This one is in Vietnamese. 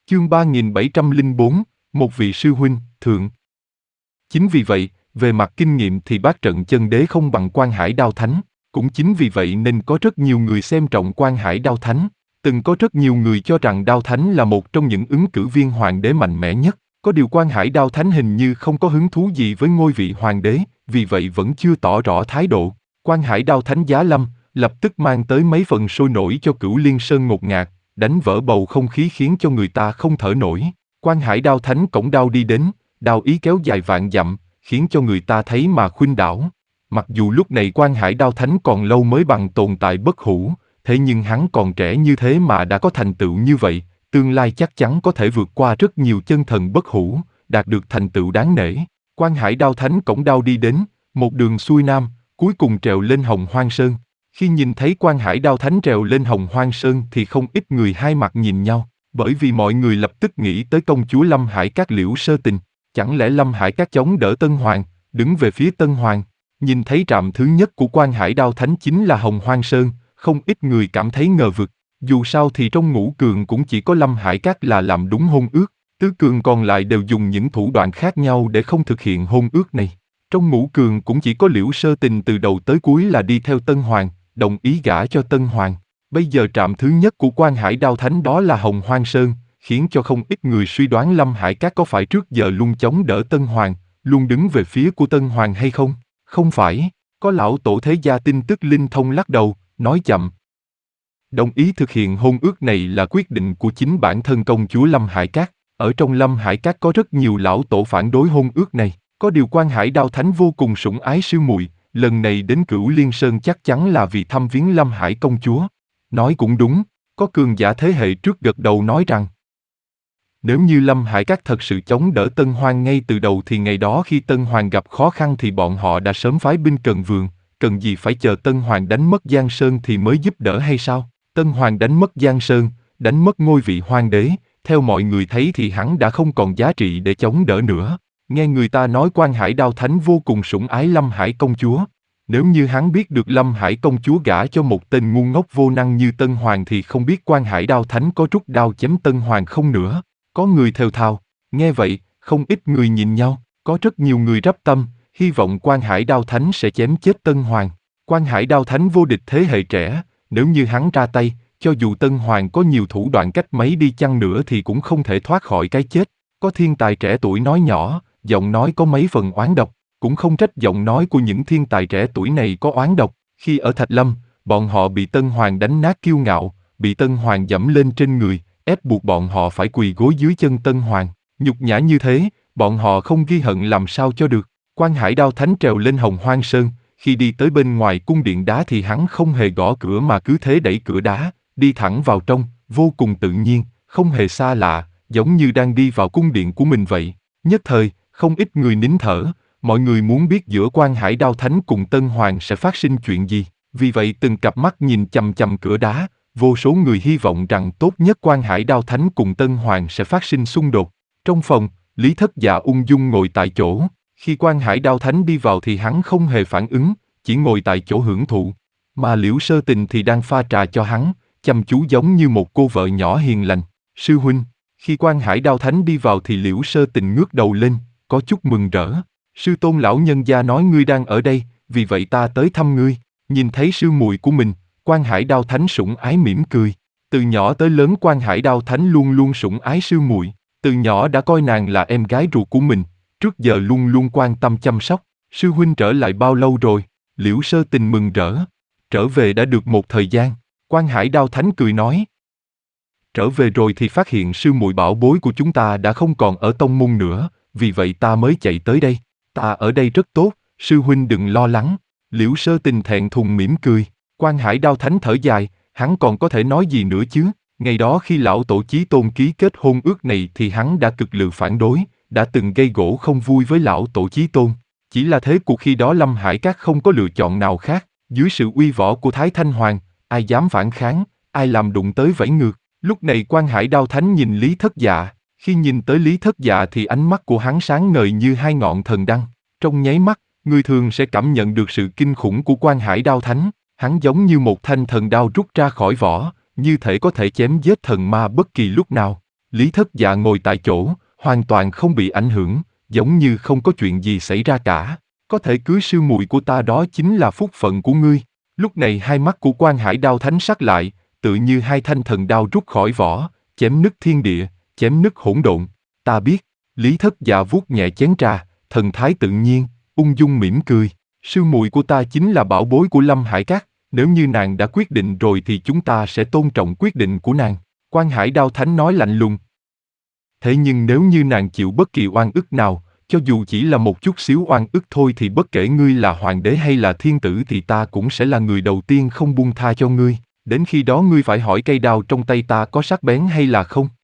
Chương 3704, một vị sư huynh, thượng. Chính vì vậy, về mặt kinh nghiệm thì bát trận chân đế không bằng Quan Hải Đao Thánh, cũng chính vì vậy nên có rất nhiều người xem trọng Quan Hải Đao Thánh. Từng có rất nhiều người cho rằng Đao Thánh là một trong những ứng cử viên hoàng đế mạnh mẽ nhất, có điều Quan Hải Đao Thánh hình như không có hứng thú gì với ngôi vị hoàng đế, vì vậy vẫn chưa tỏ rõ thái độ. Quan Hải Đao Thánh giá lâm, lập tức mang tới mấy phần sôi nổi cho Cửu Liên Sơn ngột ngạt, đánh vỡ bầu không khí khiến cho người ta không thở nổi. Quan Hải Đao Thánh cổng đao đi đến, đao ý kéo dài vạn dặm, khiến cho người ta thấy mà khuynh đảo. Mặc dù lúc này Quan Hải Đao Thánh còn lâu mới bằng tồn tại bất hủ, thế nhưng hắn còn trẻ như thế mà đã có thành tựu như vậy, tương lai chắc chắn có thể vượt qua rất nhiều chân thần bất hủ, đạt được thành tựu đáng nể. Quan Hải Đao Thánh cổng đao đi đến, một đường xuôi nam, cuối cùng trèo lên Hồng Hoang Sơn. Khi nhìn thấy Quan Hải Đao Thánh trèo lên Hồng Hoang Sơn thì không ít người hai mặt nhìn nhau, bởi vì mọi người lập tức nghĩ tới công chúa Lâm Hải Các Liễu Sơ Tình. Chẳng lẽ Lâm Hải Các chống đỡ Tân Hoàng, đứng về phía Tân Hoàng? Nhìn thấy trạm thứ nhất của Quan Hải Đao Thánh chính là Hồng Hoang Sơn, không ít người cảm thấy ngờ vực. Dù sao thì trong ngũ cường cũng chỉ có Lâm Hải Các là làm đúng hôn ước, tứ cường còn lại đều dùng những thủ đoạn khác nhau để không thực hiện hôn ước này. Trong ngũ cường cũng chỉ có Liễu Sơ Tình từ đầu tới cuối là đi theo Tân Hoàng, đồng ý gả cho Tân Hoàng. Bây giờ trạm thứ nhất của Quan Hải Đao Thánh đó là Hồng Hoang Sơn, khiến cho không ít người suy đoán Lâm Hải Các có phải trước giờ luôn chống đỡ Tân Hoàng, luôn đứng về phía của Tân Hoàng hay không? Không phải, có lão tổ thế gia tin tức linh thông lắc đầu, nói chậm. Đồng ý thực hiện hôn ước này là quyết định của chính bản thân công chúa Lâm Hải Các. Ở trong Lâm Hải Các có rất nhiều lão tổ phản đối hôn ước này, có điều Quan Hải Đao Thánh vô cùng sủng ái sư muội, lần này đến Cửu Liên Sơn chắc chắn là vì thăm viếng Lâm Hải công chúa. Nói cũng đúng, có cường giả thế hệ trước gật đầu nói rằng nếu như Lâm Hải Các thật sự chống đỡ Tân Hoàng ngay từ đầu thì ngày đó khi Tân Hoàng gặp khó khăn thì bọn họ đã sớm phái binh cần vườn, cần gì phải chờ Tân Hoàng đánh mất Giang Sơn thì mới giúp đỡ hay sao? Tân Hoàng đánh mất Giang Sơn, đánh mất ngôi vị hoàng đế, theo mọi người thấy thì hắn đã không còn giá trị để chống đỡ nữa. Nghe người ta nói Quan Hải Đao Thánh vô cùng sủng ái Lâm Hải công chúa. Nếu như hắn biết được Lâm Hải công chúa gả cho một tên ngu ngốc vô năng như Tân Hoàng thì không biết Quan Hải Đao Thánh có rút đao chém Tân Hoàng không nữa. Có người thều thào, nghe vậy, không ít người nhìn nhau, có rất nhiều người rắp tâm, hy vọng Quan Hải Đao Thánh sẽ chém chết Tân Hoàng. Quan Hải Đao Thánh vô địch thế hệ trẻ, nếu như hắn ra tay, cho dù Tân Hoàng có nhiều thủ đoạn cách mấy đi chăng nữa thì cũng không thể thoát khỏi cái chết. Có thiên tài trẻ tuổi nói nhỏ, giọng nói có mấy phần oán độc, cũng không trách giọng nói của những thiên tài trẻ tuổi này có oán độc. Khi ở Thạch Lâm, bọn họ bị Tân Hoàng đánh nát kiêu ngạo, bị Tân Hoàng dẫm lên trên người, ép buộc bọn họ phải quỳ gối dưới chân Tân Hoàng. Nhục nhã như thế, bọn họ không ghi hận làm sao cho được. Quan Hải Đao Thánh trèo lên Hồng Hoang Sơn, khi đi tới bên ngoài cung điện đá thì hắn không hề gõ cửa mà cứ thế đẩy cửa đá, đi thẳng vào trong, vô cùng tự nhiên, không hề xa lạ, giống như đang đi vào cung điện của mình vậy. Nhất thời, không ít người nín thở, mọi người muốn biết giữa Quan Hải Đao Thánh cùng Tân Hoàng sẽ phát sinh chuyện gì, vì vậy từng cặp mắt nhìn chằm chằm cửa đá, vô số người hy vọng rằng tốt nhất Quan Hải Đao Thánh cùng Tân Hoàng sẽ phát sinh xung đột. Trong phòng, Lý Thất Dạ ung dung ngồi tại chỗ, khi Quan Hải Đao Thánh đi vào thì hắn không hề phản ứng, chỉ ngồi tại chỗ hưởng thụ, mà Liễu Sơ Tình thì đang pha trà cho hắn, chăm chú giống như một cô vợ nhỏ hiền lành. Sư huynh, khi Quan Hải Đao Thánh đi vào thì Liễu Sơ Tình ngước đầu lên, có chút mừng rỡ. Sư tôn lão nhân gia nói ngươi đang ở đây, vì vậy ta tới thăm ngươi. Nhìn thấy sư muội của mình, Quan Hải Đao Thánh sủng ái mỉm cười. Từ nhỏ tới lớn Quan Hải Đao Thánh luôn luôn sủng ái sư muội, từ nhỏ đã coi nàng là em gái ruột của mình, trước giờ luôn luôn quan tâm chăm sóc. Sư huynh trở lại bao lâu rồi? Liễu Sơ Tình mừng rỡ. Trở về đã được một thời gian. Quan Hải Đao Thánh cười nói. Trở về rồi thì phát hiện sư muội bảo bối của chúng ta đã không còn ở tông môn nữa, vì vậy ta mới chạy tới đây. Ta ở đây rất tốt, sư huynh đừng lo lắng. Liễu Sơ Tình thẹn thùng mỉm cười. Quan Hải Đao Thánh thở dài, hắn còn có thể nói gì nữa chứ? Ngày đó khi lão tổ Chí Tôn ký kết hôn ước này thì hắn đã cực lực phản đối, đã từng gây gổ không vui với lão tổ Chí Tôn. Chỉ là thế cuộc khi đó Lâm Hải Các không có lựa chọn nào khác, dưới sự uy võ của Thái Thanh Hoàng, ai dám phản kháng, ai làm đụng tới vẫy ngược. Lúc này Quan Hải Đao Thánh nhìn Lý Thất Dạ, khi nhìn tới Lý Thất Dạ thì ánh mắt của hắn sáng ngời như hai ngọn thần đăng. Trong nháy mắt, người thường sẽ cảm nhận được sự kinh khủng của Quan Hải Đao Thánh. Hắn giống như một thanh thần đao rút ra khỏi vỏ, như thể có thể chém giết thần ma bất kỳ lúc nào. Lý Thất Dạ ngồi tại chỗ, hoàn toàn không bị ảnh hưởng, giống như không có chuyện gì xảy ra cả. Có thể cưới sư muội của ta đó chính là phúc phận của ngươi. Lúc này hai mắt của Quan Hải Đao Thánh sắc lại, tự như hai thanh thần đao rút khỏi vỏ, chém nứt thiên địa, chém nứt hỗn độn. Ta biết. Lý Thất Dạ vuốt nhẹ chén trà, thần thái tự nhiên, ung dung mỉm cười. Sư muội của ta chính là bảo bối của Lâm Hải Các, nếu như nàng đã quyết định rồi thì chúng ta sẽ tôn trọng quyết định của nàng. Quan Hải Đao Thánh nói lạnh lùng. Thế nhưng nếu như nàng chịu bất kỳ oan ức nào, cho dù chỉ là một chút xíu oan ức thôi thì bất kể ngươi là hoàng đế hay là thiên tử thì ta cũng sẽ là người đầu tiên không buông tha cho ngươi. Đến khi đó ngươi phải hỏi cây đao trong tay ta có sắc bén hay là không.